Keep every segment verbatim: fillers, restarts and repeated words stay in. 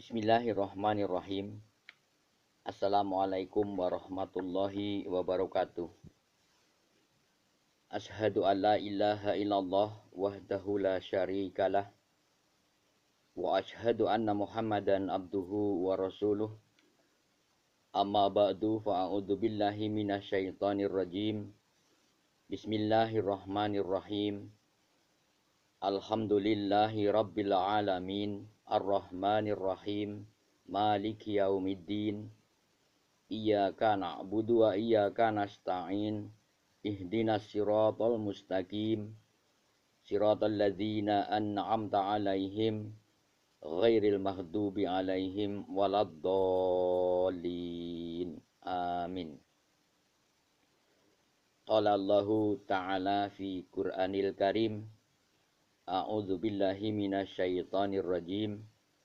Bismillahirrahmanirrahim. Assalamualaikum warahmatullahi wabarakatuh. Ashhadu an la ilaha illallah wahdahu la syarikalah wa ashhadu anna Muhammadan abduhu wa rasuluh. Amma ba'du fa'a'udzu billahi minasyaitonir rajim. Bismillahirrahmanirrahim. Alhamdulillahi rabbil alamin. Ar-Rahmanir-Rahim. Maliki yaumiddin. Iyyaka na'budu wa iyyaka nasta'in. Ihdinas siratal mustaqim. Siratal ladzina an'amta 'alaihim ghairil maghdubi 'alaihim waladdallin. Amin. Qala Allahu ta'ala fi Qur'anil Karim. A'udzu billahi minasyaitonir rajim.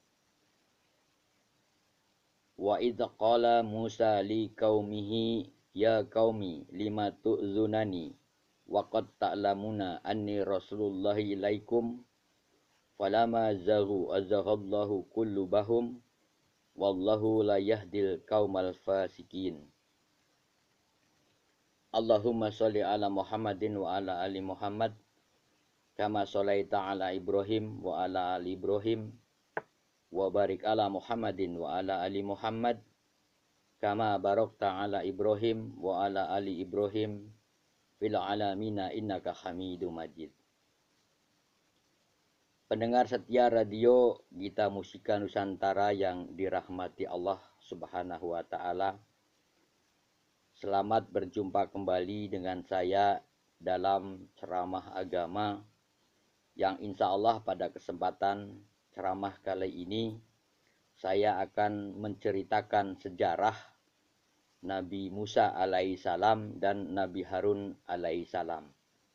Wa idz qala Musa li qaumihi ya qaumi lima tu'zunani wa qad ta'lamuna anni rasulullahi ilaikum falama zaghu azaghallahu qulubahum wallahu la yahdil qaumal fasikin. Allahumma sholli ala Muhammadin wa ala ali Muhammad kama sholaita ala Ibrahim wa ala ali Ibrahim wa barik ala Muhammadin wa ala ali Muhammad kama barakta ala Ibrahim wa ala ali Ibrahim fil alamina innaka Hamidum Majid. Pendengar setia radio Gita Musika Nusantara yang dirahmati Allah Subhanahu wa taala. Selamat berjumpa kembali dengan saya dalam ceramah agama yang insya Allah pada kesempatan ceramah kali ini saya akan menceritakan sejarah Nabi Musa alaihissalam dan Nabi Harun alaihissalam.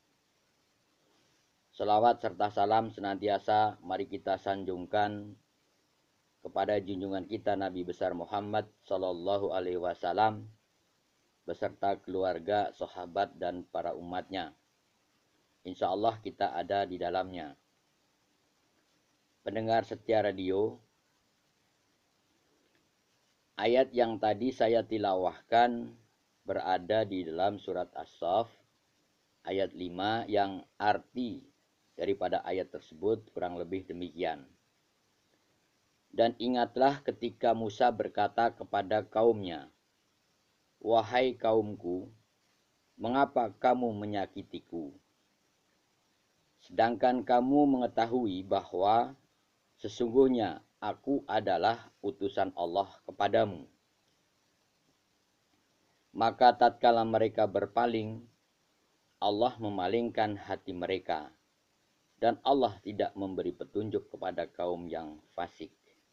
Selawat serta salam senantiasa mari kita sanjungkan kepada junjungan kita Nabi besar Muhammad sallallahu alaihi wasallam beserta keluarga, sahabat dan para umatnya. Insya Allah kita ada di dalamnya. Pendengar setia radio, ayat yang tadi saya tilawahkan berada di dalam surat As-Saff ayat lima yang arti daripada ayat tersebut kurang lebih demikian. Dan ingatlah ketika Musa berkata kepada kaumnya, "Wahai kaumku, mengapa kamu menyakitiku? Sedangkan kamu mengetahui bahwa sesungguhnya aku adalah utusan Allah kepadamu." Maka tatkala mereka berpaling, Allah memalingkan hati mereka, dan Allah tidak memberi petunjuk kepada kaum yang fasik.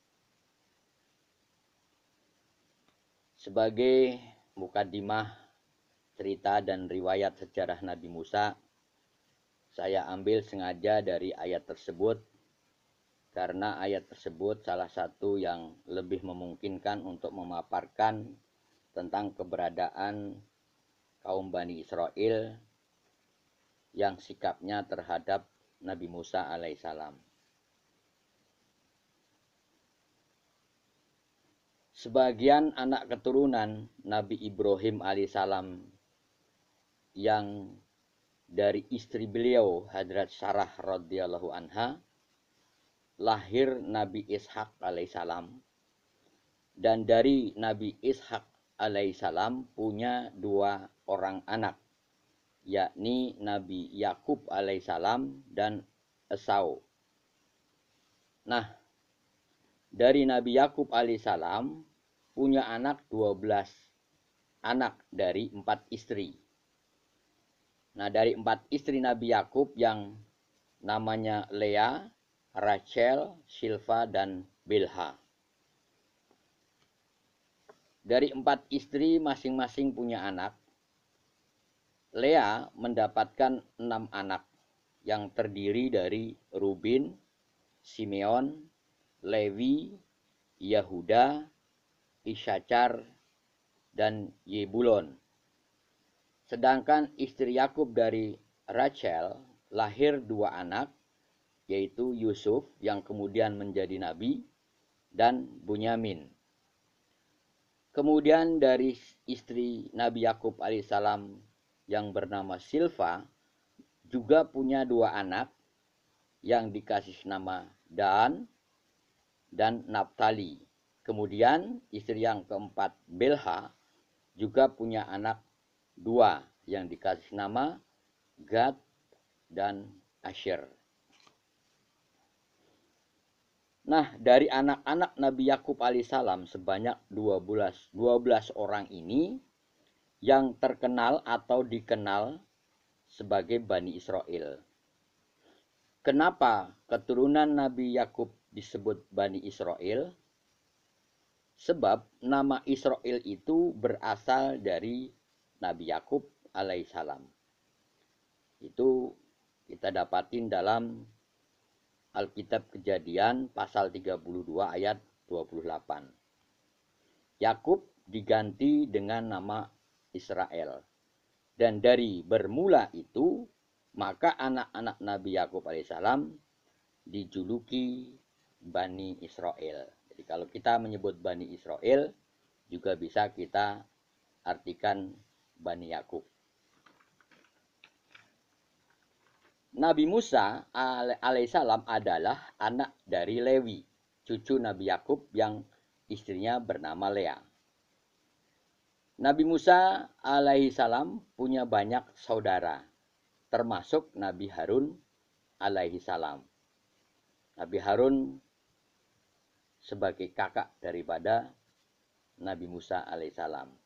Sebagai mukadimah cerita dan riwayat sejarah Nabi Musa, saya ambil sengaja dari ayat tersebut karena ayat tersebut salah satu yang lebih memungkinkan untuk memaparkan tentang keberadaan kaum Bani Israel yang sikapnya terhadap Nabi Musa alaihissalam. Sebagian anak keturunan Nabi Ibrahim alaihissalam yang dari istri beliau Hadrat Sarah radhiyallahu anha lahir Nabi Ishak alaihissalam, dan dari Nabi Ishak alaihissalam punya dua orang anak, yakni Nabi Yakub alaihissalam dan Esau. Nah, dari Nabi Yakub alaihissalam punya anak dua belas anak dari empat istri. Nah, dari empat istri Nabi Yakub yang namanya Lea, Rachel, Silva, dan Bilha. Dari empat istri masing-masing punya anak. Lea mendapatkan enam anak yang terdiri dari Rubin, Simeon, Lewi, Yahuda, Isyacar, dan Yebulon. Sedangkan istri Yakub dari Rachel lahir dua anak, yaitu Yusuf yang kemudian menjadi nabi, dan Bunyamin. Kemudian dari istri Nabi Yakub alaihissalam yang bernama Silva juga punya dua anak yang dikasih nama Dan dan Naftali. Kemudian istri yang keempat Bilha juga punya anak dua yang dikasih nama Gad dan Asher. Nah, dari anak-anak Nabi Yakub alaihissalam sebanyak dua belas orang ini yang terkenal atau dikenal sebagai Bani Israel. Kenapa keturunan Nabi Yakub disebut Bani Israel? Sebab nama Israel itu berasal dari Nabi Yakub alaihissalam. Itu kita dapatin dalam Alkitab Kejadian pasal tiga puluh dua ayat dua puluh delapan. Yakub diganti dengan nama Israel. Dan dari bermula itu, maka anak-anak Nabi Yakub alaihissalam dijuluki Bani Israel. Jadi kalau kita menyebut Bani Israel, juga bisa kita artikan Bani Yakub. Nabi Musa alaihissalam adalah anak dari Lewi, cucu Nabi Yakub yang istrinya bernama Lea. Nabi Musa alaihissalam punya banyak saudara, termasuk Nabi Harun alaihissalam. Nabi Harun sebagai kakak daripada Nabi Musa alaihissalam.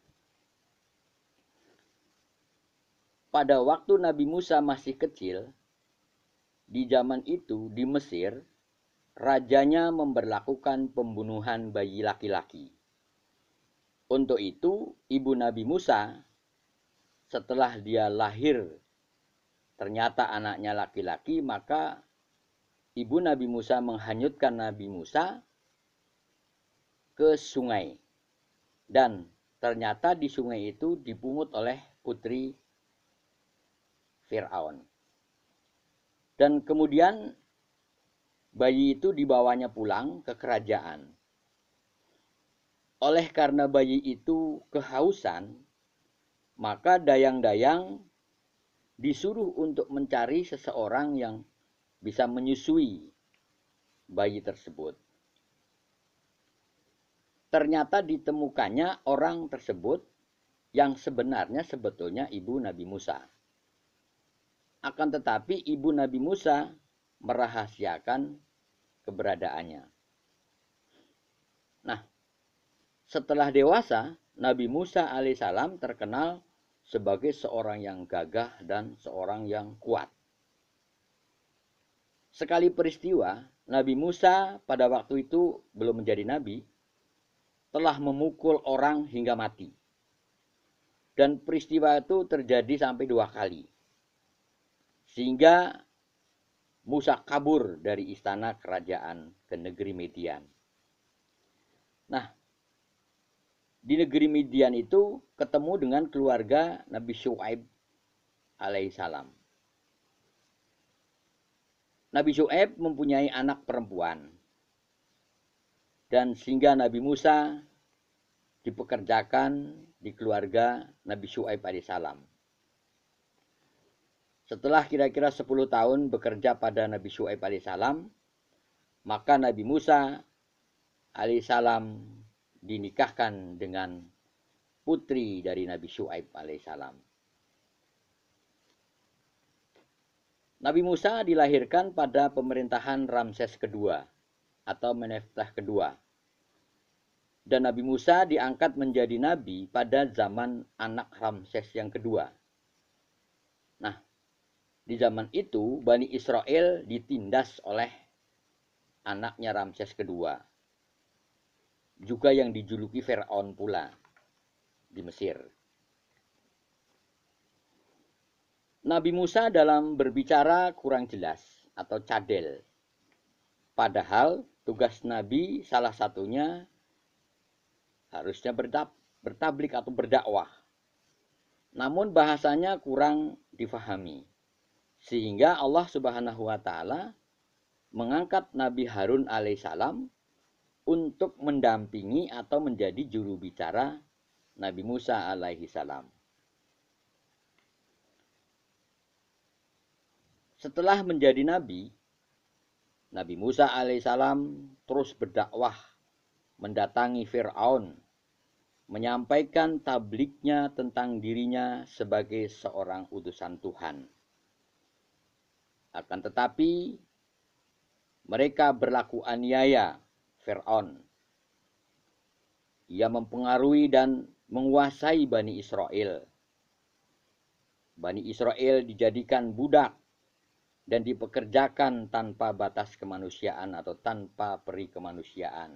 Pada waktu Nabi Musa masih kecil, di zaman itu di Mesir, rajanya memberlakukan pembunuhan bayi laki-laki. Untuk itu, ibu Nabi Musa, setelah dia lahir, ternyata anaknya laki-laki, maka ibu Nabi Musa menghanyutkan Nabi Musa ke sungai. Dan ternyata di sungai itu dipungut oleh putri Fir'aun. Dan kemudian bayi itu dibawanya pulang ke kerajaan. Oleh karena bayi itu kehausan, maka dayang-dayang disuruh untuk mencari seseorang yang bisa menyusui bayi tersebut. Ternyata ditemukannya orang tersebut yang sebenarnya sebetulnya ibu Nabi Musa. Akan tetapi ibu Nabi Musa merahasiakan keberadaannya. Nah, setelah dewasa, Nabi Musa alaihissalam terkenal sebagai seorang yang gagah dan seorang yang kuat. Sekali peristiwa, Nabi Musa pada waktu itu belum menjadi nabi, telah memukul orang hingga mati. Dan peristiwa itu terjadi sampai dua kali. Sehingga Musa kabur dari istana kerajaan ke negeri Midian. Nah, di negeri Midian itu ketemu dengan keluarga Nabi Syuaib alaihissalam. Nabi Syuaib mempunyai anak perempuan. Dan sehingga Nabi Musa dipekerjakan di keluarga Nabi Syuaib alaihissalam. Setelah kira-kira sepuluh tahun bekerja pada Nabi Syuaib alaihissalam, maka Nabi Musa alaihissalam dinikahkan dengan putri dari Nabi Syuaib alaihissalam. Nabi Musa dilahirkan pada pemerintahan Ramses kedua atau Meneftah kedua. Dan Nabi Musa diangkat menjadi nabi pada zaman anak Ramses yang kedua. Nah, di zaman itu, Bani Israel ditindas oleh anaknya Ramses kedua. Juga yang dijuluki Fir'aun pula di Mesir. Nabi Musa dalam berbicara kurang jelas atau cadel. Padahal tugas Nabi salah satunya harusnya bertablik atau berdakwah. Namun bahasanya kurang difahami. Sehingga Allah Subhanahu wa taala mengangkat Nabi Harun alaihissalam untuk mendampingi atau menjadi juru bicara Nabi Musa alaihi salam. Setelah menjadi nabi, Nabi Musa alaihissalam terus berdakwah mendatangi Fir'aun, menyampaikan tabliknya tentang dirinya sebagai seorang utusan Tuhan. Akan tetapi mereka berlaku aniaya Fir'aun. Ia mempengaruhi dan menguasai Bani Israel. Bani Israel dijadikan budak dan dipekerjakan tanpa batas kemanusiaan atau tanpa peri kemanusiaan.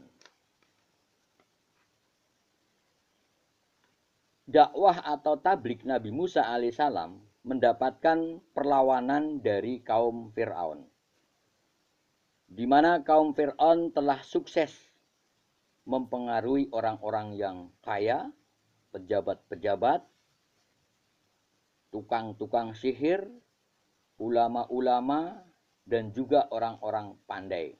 Dakwah atau tablik Nabi Musa alaihissalam mendapatkan perlawanan dari kaum Fir'aun, di mana kaum Fir'aun telah sukses mempengaruhi orang-orang yang kaya, pejabat-pejabat, tukang-tukang sihir, ulama-ulama, dan juga orang-orang pandai.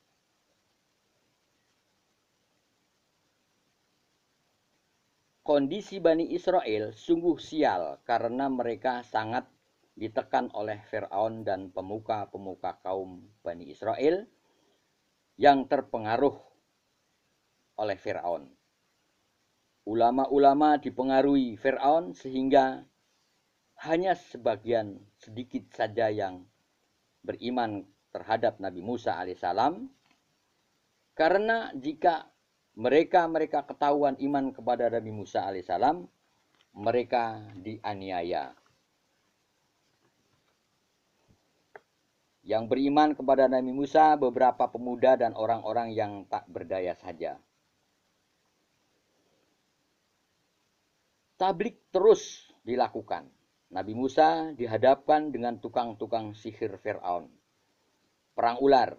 Kondisi Bani Israel sungguh sial karena mereka sangat ditekan oleh Fir'aun dan pemuka-pemuka kaum Bani Israel yang terpengaruh oleh Fir'aun. Ulama-ulama dipengaruhi Fir'aun sehingga hanya sebagian sedikit saja yang beriman terhadap Nabi Musa alaihissalam. Karena jika mereka-mereka ketahuan iman kepada Nabi Musa alaihissalam, mereka dianiaya. Yang beriman kepada Nabi Musa beberapa pemuda dan orang-orang yang tak berdaya saja. Tablik terus dilakukan. Nabi Musa dihadapkan dengan tukang-tukang sihir Fir'aun. Perang ular.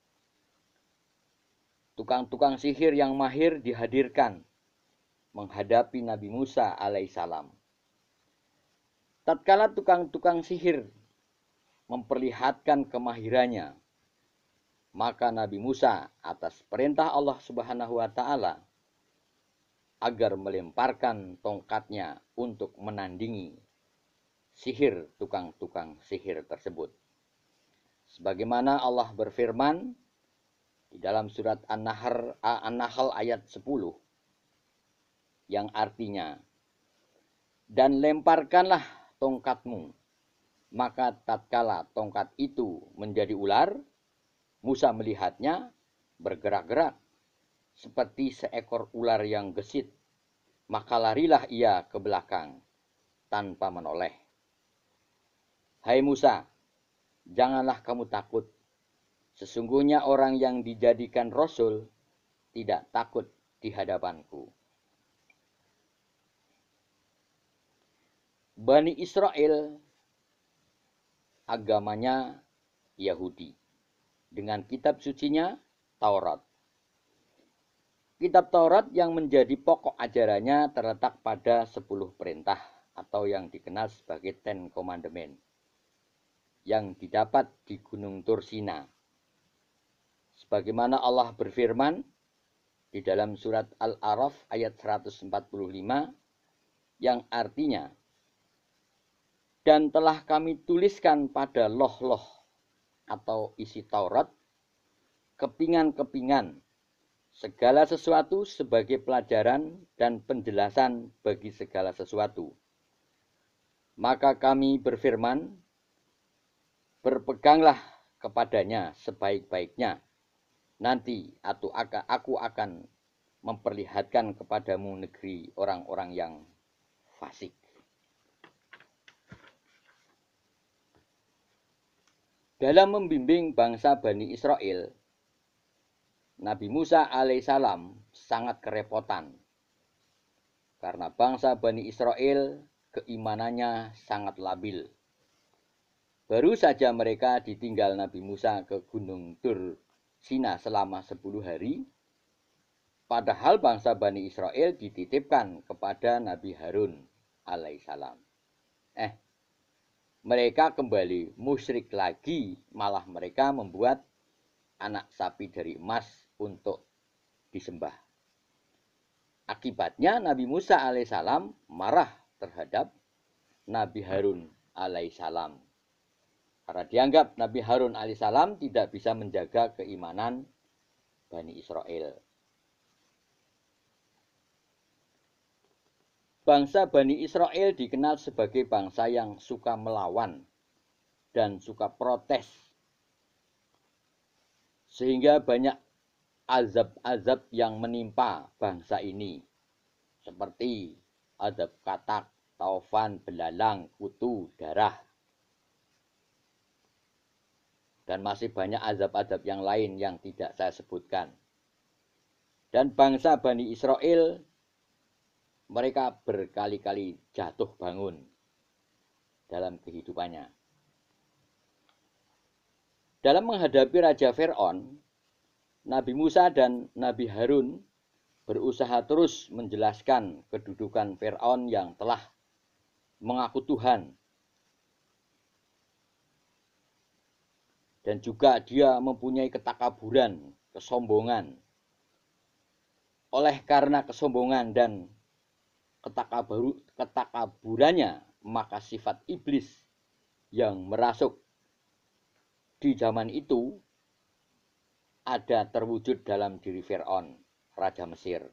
Tukang-tukang sihir yang mahir dihadirkan menghadapi Nabi Musa alaihissalam. Tatkala tukang-tukang sihir memperlihatkan kemahirannya, maka Nabi Musa atas perintah Allah Subhanahu wa taala agar melemparkan tongkatnya untuk menandingi sihir tukang-tukang sihir tersebut. Sebagaimana Allah berfirman di dalam surat An-Nahl, An-Nahl ayat sepuluh yang artinya, dan lemparkanlah tongkatmu, maka tatkala tongkat itu menjadi ular, Musa melihatnya bergerak-gerak seperti seekor ular yang gesit, maka larilah ia ke belakang tanpa menoleh. Hai Musa, janganlah kamu takut. Sesungguhnya orang yang dijadikan rasul tidak takut di hadapanku. Bani Israel agamanya Yahudi dengan kitab sucinya Taurat. Kitab Taurat yang menjadi pokok ajarannya terletak pada sepuluh perintah atau yang dikenal sebagai Ten Commandments yang didapat di Gunung Tursina. Sebagaimana Allah berfirman di dalam surat Al-A'raf ayat seratus empat puluh lima yang artinya, dan telah kami tuliskan pada loh-loh atau isi Taurat kepingan-kepingan segala sesuatu sebagai pelajaran dan penjelasan bagi segala sesuatu. Maka kami berfirman, berpeganglah kepadanya sebaik-baiknya. Nanti aku akan memperlihatkan kepadamu negeri orang-orang yang fasik. Dalam membimbing bangsa Bani Israel, Nabi Musa alaihissalam sangat kerepotan. Karena bangsa Bani Israel keimanannya sangat labil. Baru saja mereka ditinggal Nabi Musa ke Gunung Tursina selama sepuluh hari. Padahal bangsa Bani Israel dititipkan kepada Nabi Harun alaihissalam. Eh, mereka kembali musyrik lagi, malah mereka membuat anak sapi dari emas untuk disembah. Akibatnya Nabi Musa alaihissalam marah terhadap Nabi Harun alaihissalam. Karena dianggap Nabi Harun alaihissalam tidak bisa menjaga keimanan Bani Israel. Bangsa Bani Israel dikenal sebagai bangsa yang suka melawan dan suka protes. Sehingga banyak azab-azab yang menimpa bangsa ini. Seperti azab katak, taufan, belalang, kutu, darah. Dan masih banyak azab-azab yang lain yang tidak saya sebutkan. Dan bangsa Bani Israel, mereka berkali-kali jatuh bangun dalam kehidupannya. Dalam menghadapi Raja Fir'aun, Nabi Musa dan Nabi Harun berusaha terus menjelaskan kedudukan Fir'aun yang telah mengaku Tuhan. Dan juga dia mempunyai ketakaburan, kesombongan. Oleh karena kesombongan dan ketakabur, ketakaburannya, maka sifat iblis yang merasuk di zaman itu ada terwujud dalam diri Fir'aun, Raja Mesir.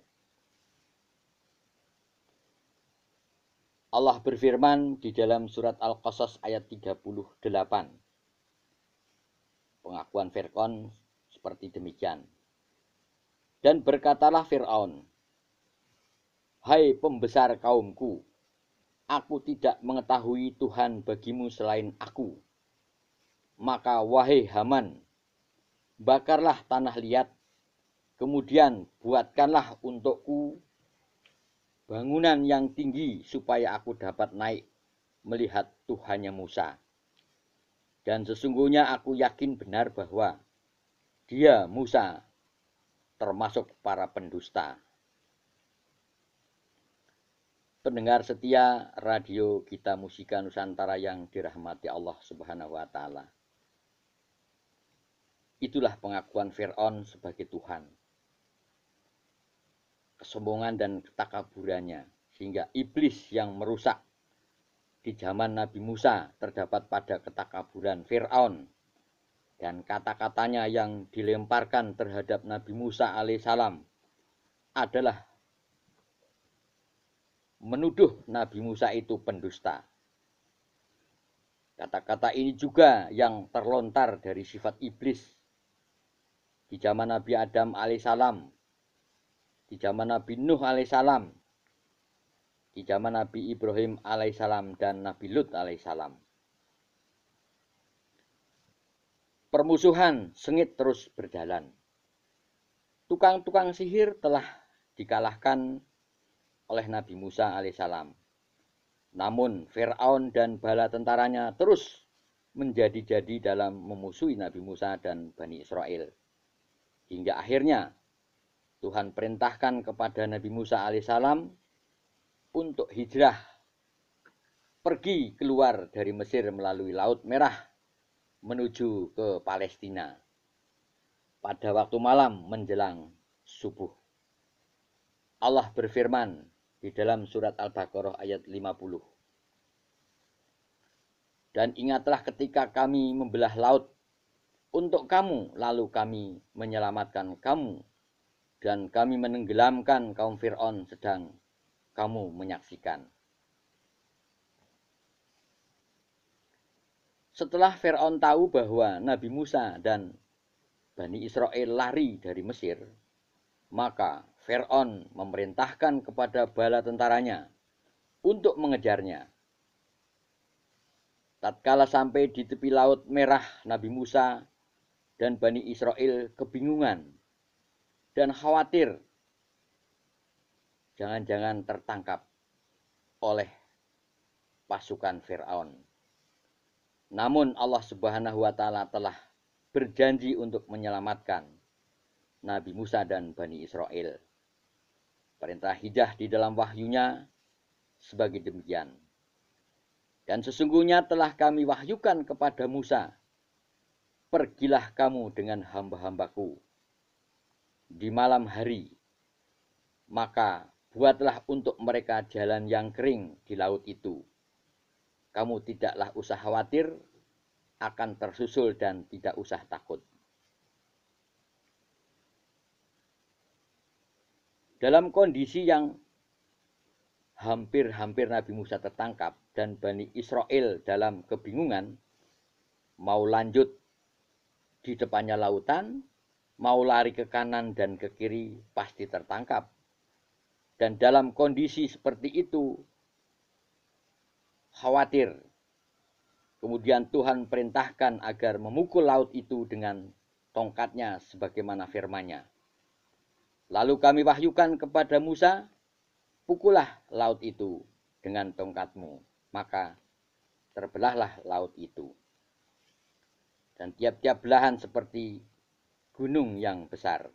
Allah berfirman di dalam surat Al-Qasas ayat tiga puluh delapan. Pengakuan Fir'aun seperti demikian. Dan berkatalah Fir'aun, "Hai pembesar kaumku, aku tidak mengetahui Tuhan bagimu selain aku. Maka wahai Haman, bakarlah tanah liat, kemudian buatkanlah untukku bangunan yang tinggi supaya aku dapat naik melihat Tuhannya Musa. Dan sesungguhnya aku yakin benar bahwa dia, Musa, termasuk para pendusta." Pendengar setia radio Gita Musika Nusantara yang dirahmati Allah Subhanahu wa taala. Itulah pengakuan Fir'aun sebagai Tuhan. Kesombongan dan ketakaburannya, sehingga iblis yang merusak di zaman Nabi Musa terdapat pada ketakaburan Fir'aun. Dan kata-katanya yang dilemparkan terhadap Nabi Musa alaihissalam adalah menuduh Nabi Musa itu pendusta. Kata-kata ini juga yang terlontar dari sifat iblis di zaman Nabi Adam alaihissalam, di zaman Nabi Nuh alaihissalam, di zaman Nabi Ibrahim alaihissalam, dan Nabi Lut alaihissalam. Permusuhan sengit terus berjalan. Tukang-tukang sihir telah dikalahkan oleh Nabi Musa alaihissalam. Namun Fir'aun dan bala tentaranya terus menjadi-jadi dalam memusuhi Nabi Musa dan Bani Israel. Hingga akhirnya Tuhan perintahkan kepada Nabi Musa alaihissalam untuk hijrah, pergi keluar dari Mesir melalui Laut Merah menuju ke Palestina pada waktu malam menjelang subuh. Allah berfirman di dalam surat Al-Baqarah ayat lima puluh. Dan ingatlah ketika kami membelah laut untuk kamu, lalu kami menyelamatkan kamu, dan kami menenggelamkan kaum Fir'aun sedang kamu menyaksikan. Setelah Fir'aun tahu bahwa Nabi Musa dan Bani Israel lari dari Mesir, maka Fir'aun memerintahkan kepada bala tentaranya untuk mengejarnya. Tatkala sampai di tepi Laut Merah, Nabi Musa dan Bani Israel kebingungan dan khawatir jangan-jangan tertangkap oleh pasukan Fir'aun. Namun Allah Subhanahu wa taala telah berjanji untuk menyelamatkan Nabi Musa dan Bani Israel. Perintah hijrah di dalam wahyunya sebagai demikian. Dan sesungguhnya telah kami wahyukan kepada Musa, pergilah kamu dengan hamba-hambaku di malam hari, maka buatlah untuk mereka jalan yang kering di laut itu. Kamu tidaklah usah khawatir akan tersusul dan tidak usah takut. Dalam kondisi yang hampir-hampir Nabi Musa tertangkap dan Bani Israel dalam kebingungan, mau lanjut di depannya lautan, mau lari ke kanan dan ke kiri, pasti tertangkap. Dan dalam kondisi seperti itu, khawatir. Kemudian Tuhan perintahkan agar memukul laut itu dengan tongkatnya sebagaimana firman-Nya. Lalu kami wahyukan kepada Musa, pukullah laut itu dengan tongkatmu. Maka terbelahlah laut itu. Dan tiap-tiap belahan seperti gunung yang besar.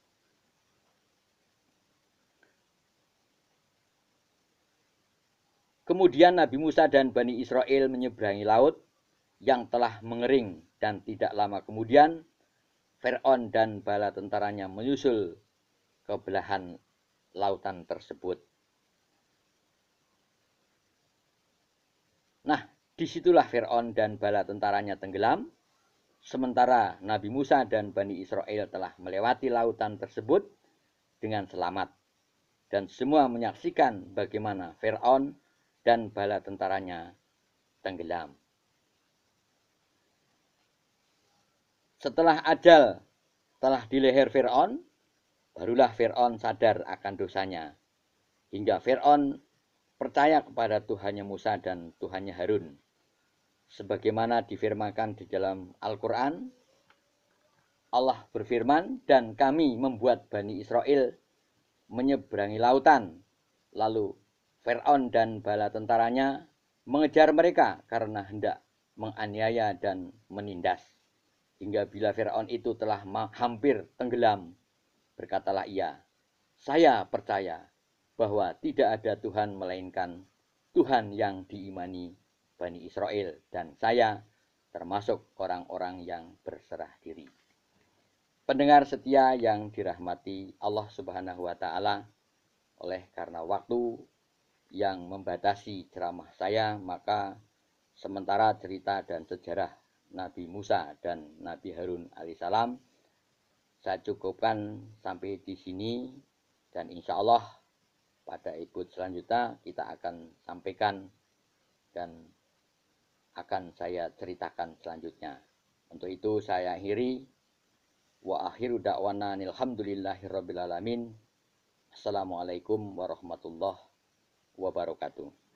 Kemudian Nabi Musa dan Bani Israel menyeberangi laut yang telah mengering, dan tidak lama kemudian Fir'aun dan bala tentaranya menyusul ke belahan lautan tersebut. Nah, disitulah Fir'aun dan bala tentaranya tenggelam, sementara Nabi Musa dan Bani Israel telah melewati lautan tersebut dengan selamat. Dan semua menyaksikan bagaimana Fir'aun dan bala tentaranya tenggelam. Setelah ajal telah di leher Fir'aun, barulah Fir'aun sadar akan dosanya. Hingga Fir'aun percaya kepada Tuhannya Musa dan Tuhannya Harun. Sebagaimana difirmankan di dalam Al-Quran, Allah berfirman, dan kami membuat Bani Israel menyeberangi lautan. Lalu Fir'aun dan bala tentaranya mengejar mereka karena hendak menganiaya dan menindas. Hingga bila Fir'aun itu telah hampir tenggelam, berkatalah ia, saya percaya bahwa tidak ada Tuhan melainkan Tuhan yang diimani Bani Israel, dan saya termasuk orang-orang yang berserah diri. Pendengar setia yang dirahmati Allah Subhanahu wa Ta'ala, oleh karena waktu yang membatasi ceramah saya, maka sementara cerita dan sejarah Nabi Musa dan Nabi Harun alaihissalam saya cukupkan sampai di sini, dan insya Allah pada episode selanjutnya kita akan sampaikan dan akan saya ceritakan selanjutnya. Untuk itu saya akhiri, wa akhiru da'wana alhamdulillahirabbil alamin. Assalamualaikum warahmatullahi wabarakatuh.